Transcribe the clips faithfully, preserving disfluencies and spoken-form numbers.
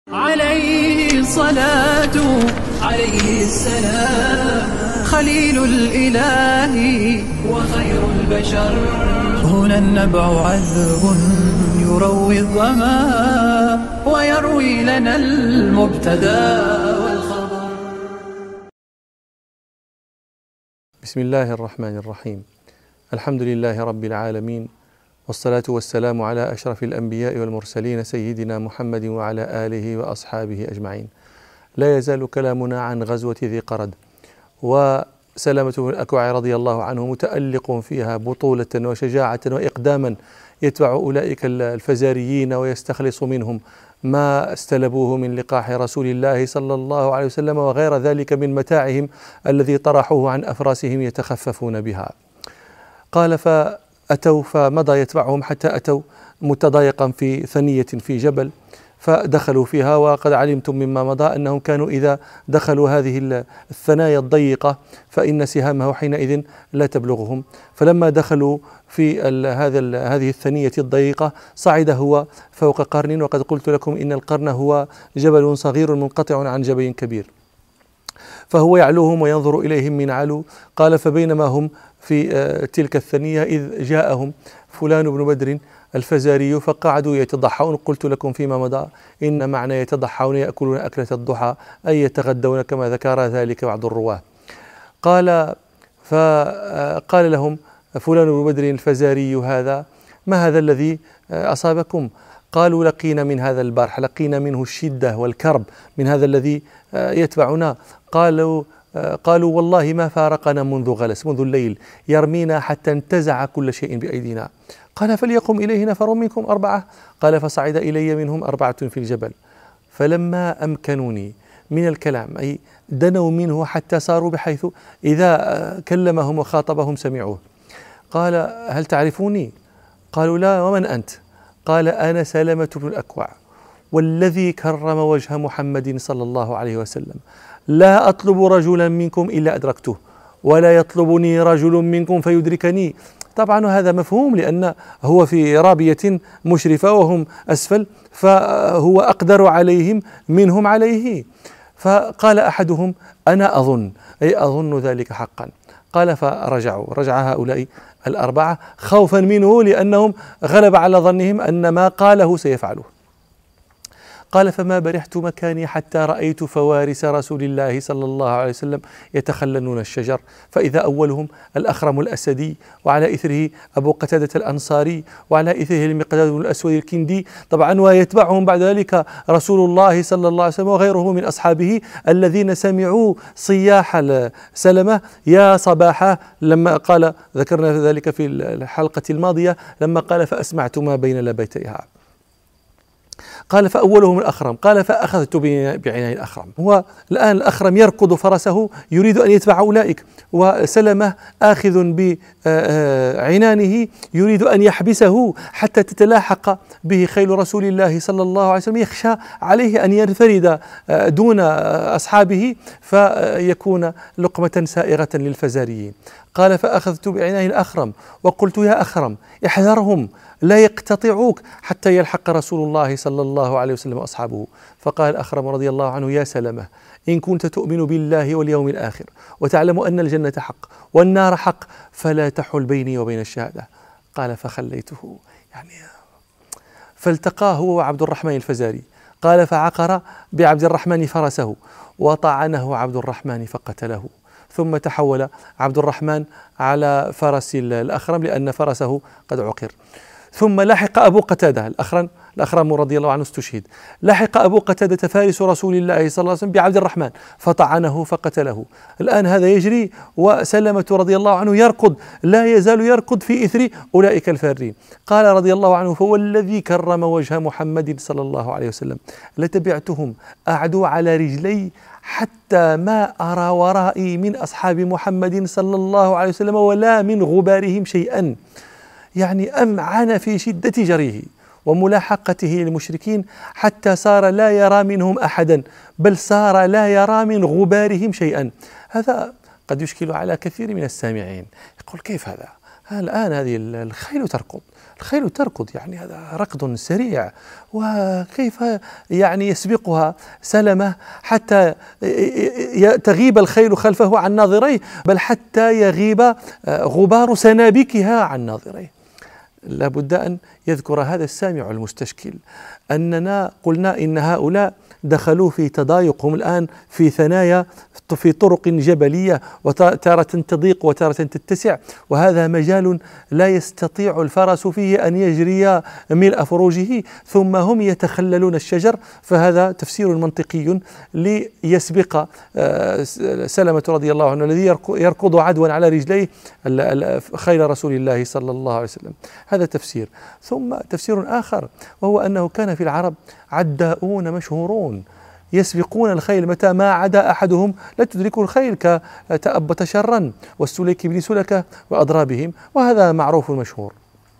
عليه الصلاة عليه السلام خليل الإله وخير البشر. هنا النبع عذب يروي الظما ويروي لنا المبتدى والخبر. بسم الله الرحمن الرحيم. الحمد لله رب العالمين، والصلاة والسلام على أشرف الأنبياء والمرسلين سيدنا محمد وعلى آله وأصحابه أجمعين. لا يزال كلامنا عن غزوة ذي قرد، وسلمة بن الأكوع رضي الله عنه متألق فيها بطولة وشجاعة وإقداما، يتبع أولئك الفزاريين ويستخلص منهم ما استلبوه من لقاح رسول الله صلى الله عليه وسلم وغير ذلك من متاعهم الذي طرحوه عن أفراسهم يتخففون بها. قال فأتوا فمضى يتبعهم حتى أتوا متضايقا في ثنية في جبل، فدخلوا فيها، وقد علمتم مما مضى أنهم كانوا إذا دخلوا هذه الثنايا الضيقة فإن سهامه حينئذ لا تبلغهم. فلما دخلوا في هذا هذه الثنية الضيقة صعد هو فوق قرن، وقد قلت لكم إن القرن هو جبل صغير منقطع عن جبل كبير، فهو يعلوهم وينظر إليهم من علو. قال فبينما هم في تلك الثنية إذ جاءهم فلان بن بدر الفزاري فقعدوا يتضحون. قلت لكم فيما مضى إن معنى يتضحون يأكلون أكلة الضحى أي يتغدون كما ذكر ذلك بعض الرواه. قال فقال لهم فلان بن بدر الفزاري هذا ما هذا الذي أصابكم؟ قالوا لقينا من هذا البارح، لقينا منه الشدة والكرب من هذا الذي يتبعنا. قالوا قالوا والله ما فارقنا منذ غلس، منذ الليل، يرمينا حتى انتزع كل شيء بأيدينا. قال فليقم إليه نفر منكم أربعة. قال فصعد إلي منهم أربعة في الجبل، فلما أمكنوني من الكلام أي دنوا منه حتى صاروا بحيث إذا كلمهم وخاطبهم سمعوه. قال هل تعرفوني؟ قالوا لا، ومن أنت؟ قال أنا سلمة بن الأكوع، والذي كرم وجه محمد صلى الله عليه وسلم لا أطلب رجلا منكم إلا أدركته، ولا يطلبني رجل منكم فيدركني. طبعا هذا مفهوم، لأن هو في رابية مشرفة وهم أسفل، فهو أقدر عليهم منهم عليه. فقال أحدهم أنا أظن، أي أظن ذلك حقا. قال فرجعوا، رجع هؤلاء الأربعة خوفا منه، لأنهم غلب على ظنهم أن ما قاله سيفعله. قال فما برحت مكاني حتى رأيت فوارس رسول الله صلى الله عليه وسلم يتخللون الشجر، فإذا أولهم الأخرم الأسدي، وعلى إثره أبو قتادة الأنصاري، وعلى إثره المقداد بن الأسود الكندي، طبعا ويتبعهم بعد ذلك رسول الله صلى الله عليه وسلم وغيره من أصحابه الذين سمعوا صياح سلمة يا صباحا، لما قال ذكرنا ذلك في الحلقة الماضية لما قال فأسمعت ما بين لبيتيها. قال فأولهم الأخرم. قال فأخذت بعنان الأخرم. هو الآن الأخرم يركض فرسه يريد أن يتبع أولئك، وسلمة آخذ بعنانه يريد أن يحبسه حتى تتلاحق به خيل رسول الله صلى الله عليه وسلم، يخشى عليه أن ينفرد دون أصحابه فيكون لقمة سائغة للفزاريين. قال فأخذت بعنان الأخرم وقلت يا أخرم احذرهم لا يقتطعوك حتى يلحق رسول الله صلى الله عليه وسلم وأصحابه. فقال الأخرم رضي الله عنه يا سلمة إن كنت تؤمن بالله واليوم الآخر وتعلم أن الجنة حق والنار حق فلا تحل بيني وبين الشهادة. قال فخليته، يعني فالتقاه هو وعبد الرحمن الفزاري. قال فعقر بعبد الرحمن فرسه وطعنه عبد الرحمن فقتله، ثم تحول عبد الرحمن على فرس الأخرم لأن فرسه قد عقر. ثم لحق أبو قتادة الأخرم الأخرم رضي الله عنه استشهد، لحق أبو قتادة فارس رسول الله صلى الله عليه وسلم بعبد الرحمن فطعنه فقتله. الآن هذا يجري وسلمة رضي الله عنه يركض، لا يزال يركض في إثر أولئك الفارين. قال رضي الله عنه فوالذي كرم وجه محمد صلى الله عليه وسلم لتبعتهم أعدو على رجلي حتى ما أرى ورائي من أصحاب محمد صلى الله عليه وسلم ولا من غبارهم شيئا. يعني أمعن في شدة جريه وملاحقته للمشركين حتى صار لا يرى منهم أحدا، بل صار لا يرى من غبارهم شيئا. هذا قد يشكل على كثير من السامعين، يقول كيف هذا؟ الآن هذه الخيل تركض، الخيل تركض يعني هذا ركض سريع، وكيف يعني يسبقها سلمة حتى تغيب الخيل خلفه عن ناظريه، بل حتى يغيب غبار سنابكها عن ناظريه. لابد أن يذكر هذا السامع المستشكل أننا قلنا إن هؤلاء دخلوا في تضايق، هم الآن في ثنايا في طرق جبلية، وتارة تضيق وتارة تتسع، وهذا مجال لا يستطيع الفرس فيه أن يجري ملء فروجه، ثم هم يتخللون الشجر. فهذا تفسير منطقي ليسبق سلمة رضي الله عنه الذي يركض عدوا على رجليه خيل رسول الله صلى الله عليه وسلم. هذا تفسير. ثم تفسير آخر، وهو أنه كان في العرب عداؤون مشهورون يسبقون الخيل، متى ما عدا أحدهم لا تدركه الخيل، كتأبت شرا والسليك بن سلكة وأضرابهم، وهذا معروف مشهور.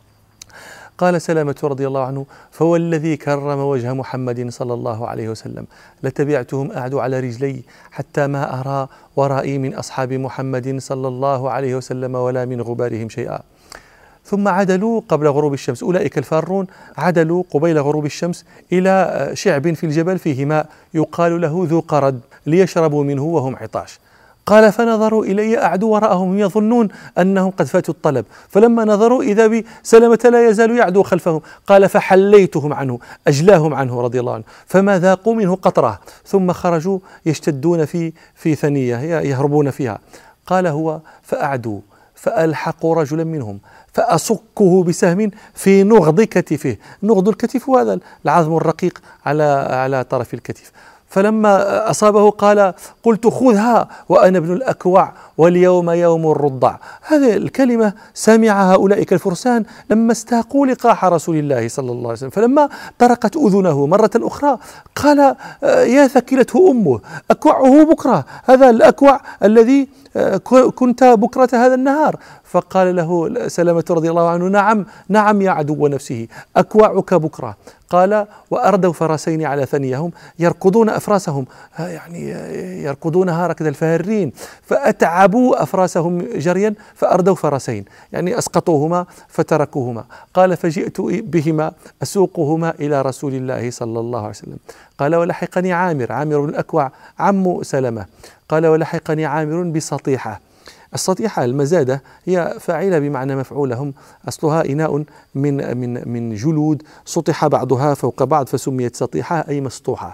قال سلامة رضي الله عنه: فوالذي كرم وجه محمد صلى الله عليه وسلم لتبعتهم أعد على رجلي حتى ما أرى ورائي من أصحاب محمد صلى الله عليه وسلم ولا من غبارهم شيئا. ثم عدلوا قبل غروب الشمس، أولئك الفارون عدلوا قبيل غروب الشمس إلى شعب في الجبل فيه ماء يقال له ذو قرد ليشربوا منه وهم عطاش. قال: فنظروا إلي أعد وراءهم يظنون أنهم قد فاتوا الطلب، فلما نظروا إذا بي سلمة لا يزال يعدو خلفهم. قال: فحليتهم عنه، أجلاهم عنه رضي الله عنه، فما ذاقوا منه قطرة، ثم خرجوا يشتدون في في ثنية يهربون فيها. قال هو: فأعدوا فألحقوا رجلا منهم فأصكه بسهم في نغض كتفه. نغض الكتف هذا العظم الرقيق على على طرف الكتف. فلما أصابه قال: قلت خذها وأنا ابن الأكوع واليوم يوم الرضع. هذه الكلمة سمعها أولئك الفرسان لما استاقوا لقاح رسول الله صلى الله عليه وسلم، فلما طرقت أذنه مرة أخرى قال: يا ثكلته أمه، أكوعه بكرة، هذا الأكوع الذي كنت بكرة هذا النهار. فقال له سلامة رضي الله عنه: نعم نعم يا عدو نفسه، أكوعك بكرة. قال: وأردوا فرسين على ثنيهم يركضون أفراسهم، يعني يركضونها ركض الفارين، فأتعبوا أفراسهم جريا فأردوا فرسين، يعني أسقطوهما فتركوهما. قال: فجئت بهما أسوقهما إلى رسول الله صلى الله عليه وسلم. قال: ولحقني عامر، عامر بن الأكوع عم سلمة. قال: ولحقني عامر بسطيحة. السطيحة المزادة هي فاعلة بمعنى مفعولهم، أصلها إناء من من من جلود سطح بعضها فوق بعض فسميت سطيحة أي مسطوحة.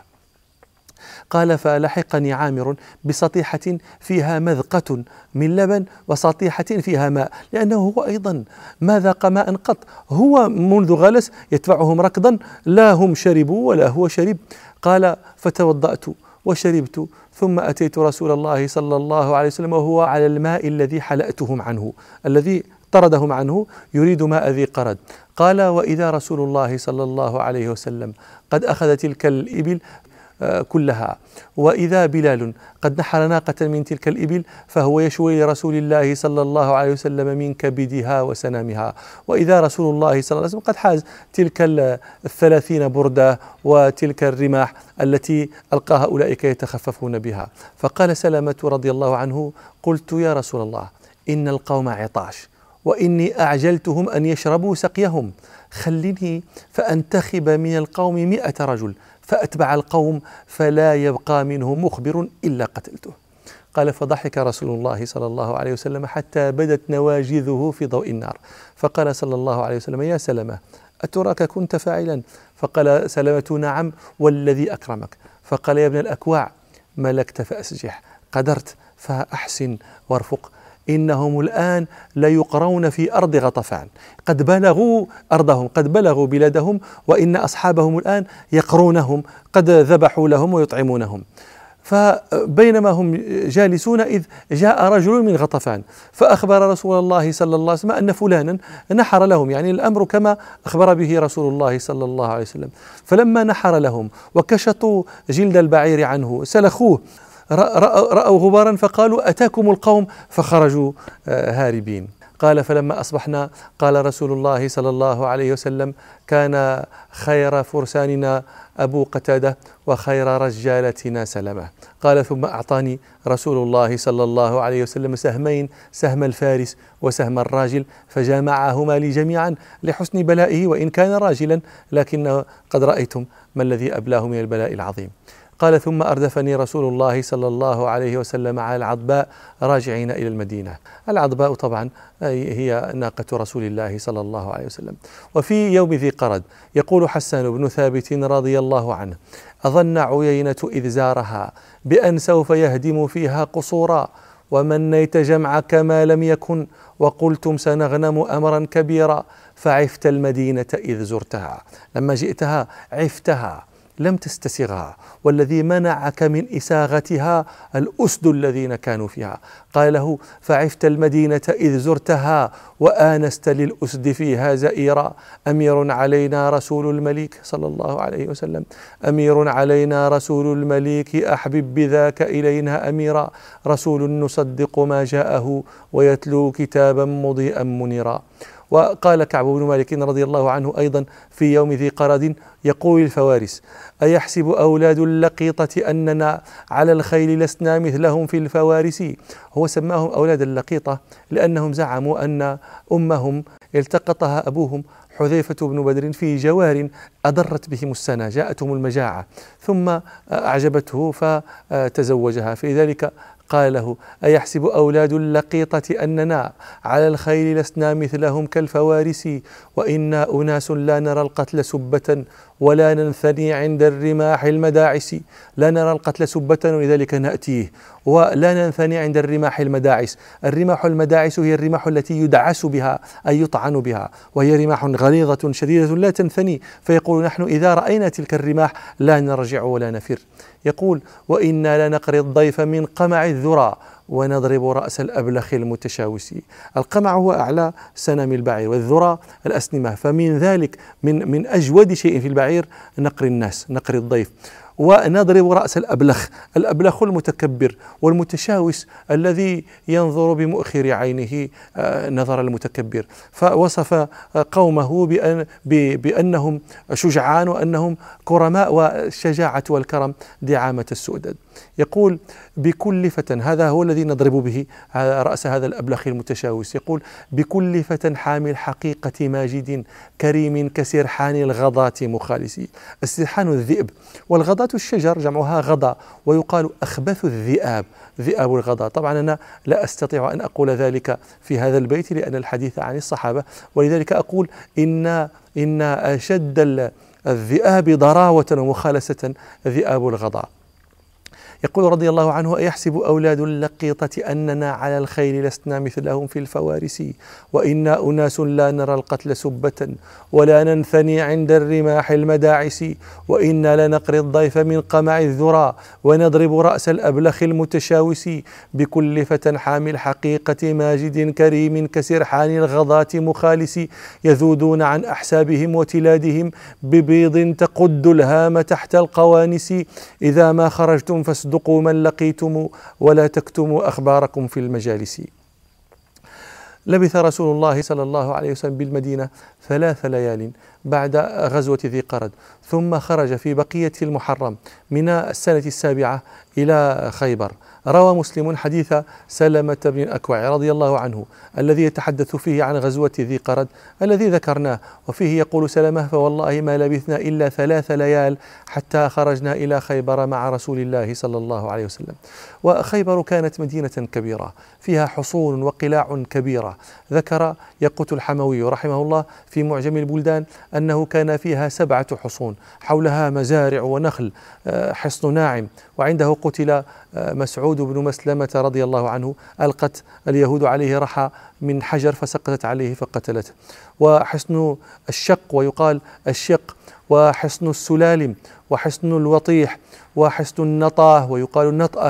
قال: فلحقني عامر بسطيحة فيها مذقة من لبن وسطيحة فيها ماء، لأنه هو أيضا ما ذاق ماء قط، هو منذ غلس يتبعهم ركضا، لا هم شربوا ولا هو شرب. قال: فتوضأت وشربت ثم أتيت رسول الله صلى الله عليه وسلم وهو على الماء الذي حلأتهم عنه، الذي طردهم عنه يريد ماء ذي قرد. قال: وإذا رسول الله صلى الله عليه وسلم قد أخذ تلك الإبل كلها، وإذا بلال قد نحر ناقة من تلك الإبل فهو يشوي لرسول الله صلى الله عليه وسلم من كبدها وسنامها، وإذا رسول الله صلى الله عليه وسلم قد حاز تلك الثلاثين بردة وتلك الرماح التي ألقاها أولئك يتخففون بها. فقال سلامة رضي الله عنه: قلت يا رسول الله إن القوم عطاش وإني أعجلتهم أن يشربوا سقيهم، خلني فأنتخب من القوم مئة رجل فأتبع القوم فلا يبقى منهم مخبر إلا قتلته. قال: فضحك رسول الله صلى الله عليه وسلم حتى بدت نواجذه في ضوء النار. فقال صلى الله عليه وسلم: يا سلمة أتراك كنت فاعلا؟ فقال سلمة: نعم والذي أكرمك. فقال: يا ابن الأكوع ملكت فأسجح، قدرت فأحسن وارفق، إنهم الآن ليقرون في أرض غطفان، قد بلغوا أرضهم، قد بلغوا بلادهم، وإن أصحابهم الآن يقرونهم، قد ذبحوا لهم ويطعمونهم. فبينما هم جالسون إذ جاء رجل من غطفان فأخبر رسول الله صلى الله عليه وسلم أن فلانا نحر لهم، يعني الأمر كما أخبر به رسول الله صلى الله عليه وسلم. فلما نحر لهم وكشطوا جلد البعير عنه سلخوه رأوا غبارا فقالوا: أتاكم القوم، فخرجوا هاربين. قال فلما أصبحنا قال رسول الله صلى الله عليه وسلم كان خير فرساننا أبو قتادة وخير رجالتنا سلمة. قال ثم أعطاني رسول الله صلى الله عليه وسلم سهمين، سهم الفارس وسهم الراجل، فجمعهما لي جميعا لحسن بلائه وإن كان راجلا، لكن قد رأيتم ما الذي أبلاه من البلاء العظيم. قال ثم أردفني رسول الله صلى الله عليه وسلم على العضباء راجعين إلى المدينة. العضباء طبعا هي ناقة رسول الله صلى الله عليه وسلم. وفي يوم ذي قرد يقول حسان بن ثابت رضي الله عنه: أظن عيينة إذ زارها بأن سوف يهدم فيها قصورا، ومنيت جمعك ما لم يكن، وقلتم سنغنم أمرا كبيرا، فعفت المدينة إذ زرتها. لما جئتها عفتها لم تستسغها، والذي منعك من إساغتها الأسد الذين كانوا فيها. قال له: فعفت المدينة إذ زرتها وآنست للأسد فيها زئيرا. أمير علينا رسول المليك صلى الله عليه وسلم، أمير علينا رسول المليك، أحبب بذاك إلينا أميرا، رسول نصدق ما جاءه ويتلو كتابا مضيئا منيرا. وقال كعب بن مالك رضي الله عنه أيضا في يوم ذي قرد يقول الفوارس: أيحسب أولاد اللقيطة أننا على الخيل لسنا مثلهم في الفوارس. هو سماهم أولاد اللقيطة لأنهم زعموا أن أمهم التقطها أبوهم حذيفة بن بدر في جوار أضرت بهم السنة، جاءتهم المجاعة ثم أعجبته فتزوجها، فلذلك قال له: أيحسب أولاد اللقيطة أننا على الخيل لسنا مثلهم كالفوارس، وإنا أناس لا نرى القتل سبة ولا ننثني عند الرماح المداعس. لا نرى القتل سبة ولذلك نأتيه، ولا ننثني عند الرماح المداعس. الرماح المداعس هي الرماح التي يدعس بها أي يطعن بها، وهي رماح غليظة شديدة لا تنثني، فيقول: نحن إذا رأينا تلك الرماح لا نرجع ولا نفر. يقول: وإنا لنقري الضيف من قمع الذرى ونضرب رأس الأبلخ المتشاوس. القمع هو أعلى سنم البعير، والذرى الأسنمة، فمن ذلك من من أجود شيء في البعير نقري الناس، نقري الضيف. ونضرب رأس الأبلخ، الأبلخ المتكبر والمتشاوس الذي ينظر بمؤخر عينه نظر المتكبر. فوصف قومه بأن بأنهم شجعان وأنهم كرماء، والشجاعة والكرم دعامة السؤدد. يقول: بكل فتى، هذا هو الذي نضرب به رأس هذا الأبلخ المتشاوس، يقول: بكل فتى حامل حقيقة ماجد كريم كسرحان الغضاة مخالس. السرحان الذئب، والغضاة الشجر جمعها غضا، ويقال أخبث الذئاب ذئاب الغضا. طبعا أنا لا أستطيع أن أقول ذلك في هذا البيت لأن الحديث عن الصحابة، ولذلك أقول إن إن أشد الذئاب ضراوة ومخالسة ذئاب الغضا. يقول رضي الله عنه: أيحسب أولاد اللقيطة أننا على الخيل لسنا مثلهم في الفوارس، وإنا أناس لا نرى القتل سبة ولا ننثني عند الرماح المداعس، وإنا لنقري الضيف من قمع الذرى ونضرب رأس الأبلخ المتشاوس. بكل فتى حامل حقيقة ماجد كريم كسرحان الغضاة مخالس، يذودون عن أحسابهم وتلادهم ببيض تقد الهام تحت القوانس. إذا ما خرجتم فاصدقوا من لقيتم ولا تكتموا أخباركم في المجالس. لبث رسول الله صلى الله عليه وسلم بالمدينة ثلاث ليال بعد غزوة ذي قرد، ثم خرج في بقية المحرم من السنة السابعة إلى خيبر. روى مسلم حديث سلمة بن الأكوع رضي الله عنه الذي يتحدث فيه عن غزوة ذي قرد الذي ذكرناه، وفيه يقول سلمة: فوالله ما لبثنا إلا ثلاث ليال حتى خرجنا إلى خيبر مع رسول الله صلى الله عليه وسلم. وخيبر كانت مدينة كبيرة فيها حصون وقلاع كبيرة. ذكر يقوت الحموي رحمه الله في معجم البلدان أنه كان فيها سبعة حصون، حولها مزارع ونخل، حصن ناعم. وعنده قتل مسعود بن مسلمة رضي الله عنه، ألقت اليهود عليه رحى من حجر فسقطت عليه فقتلته. وحصن الشق، ويقال الشق، وحصن السلالم، وحصن الوطيح، وحصن النطاه ويقال النطأة،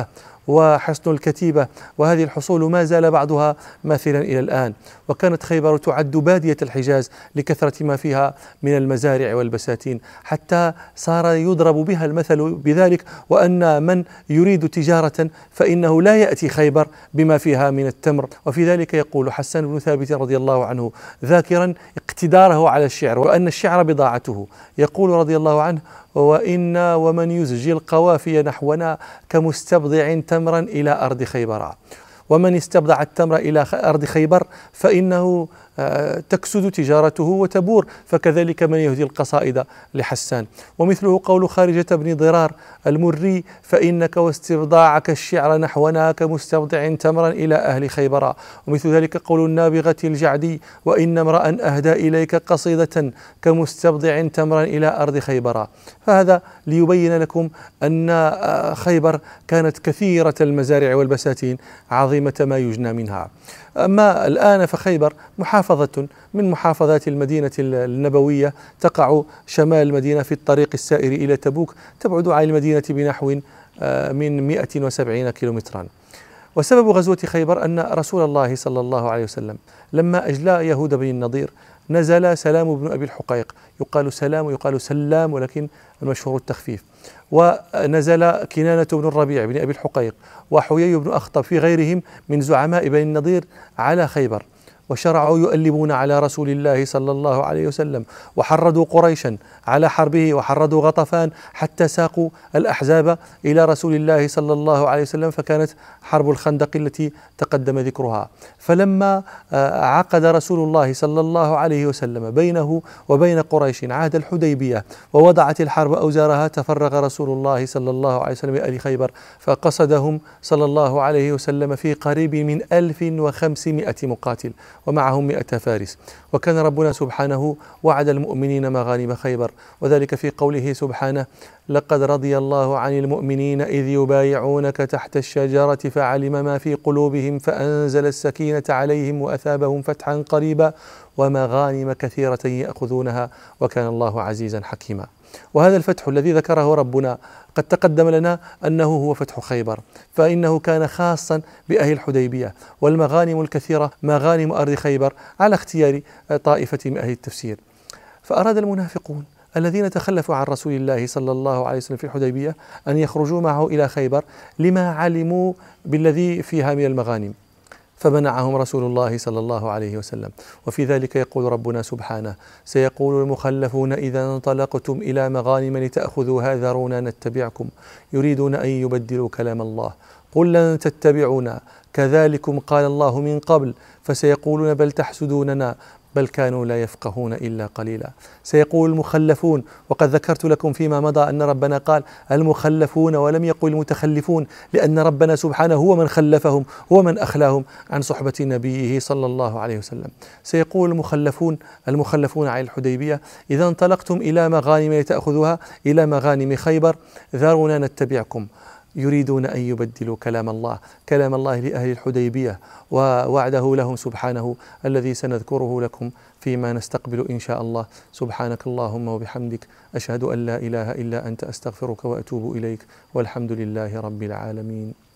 وحصن الكتيبة، وهذه الحصول ما زال بعضها ماثلا إلى الآن. وكانت خيبر تعد بادية الحجاز لكثرة ما فيها من المزارع والبساتين، حتى صار يضرب بها المثل بذلك، وأن من يريد تجارة فإنه لا يأتي خيبر بما فيها من التمر. وفي ذلك يقول حسان بن ثابت رضي الله عنه ذاكرا اقتداره على الشعر وأن الشعر بضاعته، يقول رضي الله عنه: وإن ومن يزجي القوافي نحونا كمستبضع تمرا إلى أرض خيبر. ومن استبضع التمر إلى أرض خيبر فإنه تكسد تجارته وتبور، فكذلك من يهدي القصائد لحسان. ومثله قول خارجة بن ضرار المري: فإنك واستبضاعك الشعر نحونا كمستبضع تمرا إلى أهل خيبر. ومثل ذلك قول النابغة الجعدي: وإن امرأ أهدى إليك قصيدة كمستبضع تمرا إلى أرض خيبر. فهذا ليبين لكم أن خيبر كانت كثيرة المزارع والبساتين عظيمة ما يجنى منها. أما الآن فخيبر محافظة من محافظات المدينة النبوية، تقع شمال المدينة في الطريق السائر إلى تبوك، تبعد عن المدينة بنحو من مئة وسبعين كيلومترا. وسبب غزوة خيبر أن رسول الله صلى الله عليه وسلم لما أجلى يهود بن النضير نزل سلام بن أبي الحقيق، يقال سلام ويقال سلام ولكن المشهور التخفيف، ونزل كنانة بن الربيع بن أبي الحقيق وحيي بن أخطب في غيرهم من زعماء بني النضير على خيبر، وشرعوا يؤلبون على رسول الله صلى الله عليه وسلم، وحرضوا قريشا على حربه وحرضوا غطفان حتى ساقوا الأحزاب إلى رسول الله صلى الله عليه وسلم، فكانت حرب الخندق التي تقدم ذكرها. فلما عقد رسول الله صلى الله عليه وسلم بينه وبين قريش عهد الحديبية ووضعت الحرب أوزارها، تفرغ رسول الله صلى الله عليه وسلم إلى خيبر، فقصدهم صلى الله عليه وسلم في قريب من ألف وخمسمائة مقاتل ومعهم مئة فارس. وكان ربنا سبحانه وعد المؤمنين مغانم خيبر، وذلك في قوله سبحانه: لقد رضي الله عن المؤمنين إذ يبايعونك تحت الشجرة فعلم ما في قلوبهم فأنزل السكينة عليهم وأثابهم فتحا قريبا ومغانم كثيرة يأخذونها وكان الله عزيزا حكيما. وهذا الفتح الذي ذكره ربنا قد تقدم لنا أنه هو فتح خيبر، فإنه كان خاصا بأهل الحديبية، والمغانم الكثيرة مغانم أرض خيبر على اختيار طائفة من أهل التفسير. فأراد المنافقون الذين تخلفوا عن رسول الله صلى الله عليه وسلم في الحديبية أن يخرجوا معه إلى خيبر لما علموا بالذي فيها من المغانم، فمنعهم رسول الله صلى الله عليه وسلم. وفي ذلك يقول ربنا سبحانه: سيقول المخلفون إذا انطلقتم إلى مغانم لتأخذوها ذرونا نتبعكم يريدون أن يبدلوا كلام الله قل لن تتبعونا كذلكم قال الله من قبل فسيقولون بل تحسدوننا بل كانوا لا يفقهون إلا قليلا. سيقول المخلفون، وقد ذكرت لكم فيما مضى أن ربنا قال المخلفون ولم يقل المتخلفون، لأن ربنا سبحانه هو من خلفهم، هو من أخلاهم عن صحبة نبيه صلى الله عليه وسلم. سيقول المخلفون المخلفون عن الحديبية: إذا انطلقتم إلى مغانم لتأخذوها إلى مغانم خيبر ذرونا نتبعكم يريدون أن يبدلوا كلام الله، كلام الله لأهل الحديبية ووعده لهم سبحانه الذي سنذكره لكم فيما نستقبل إن شاء الله. سبحانك اللهم وبحمدك أشهد أن لا إله إلا أنت أستغفرك وأتوب إليك، والحمد لله رب العالمين.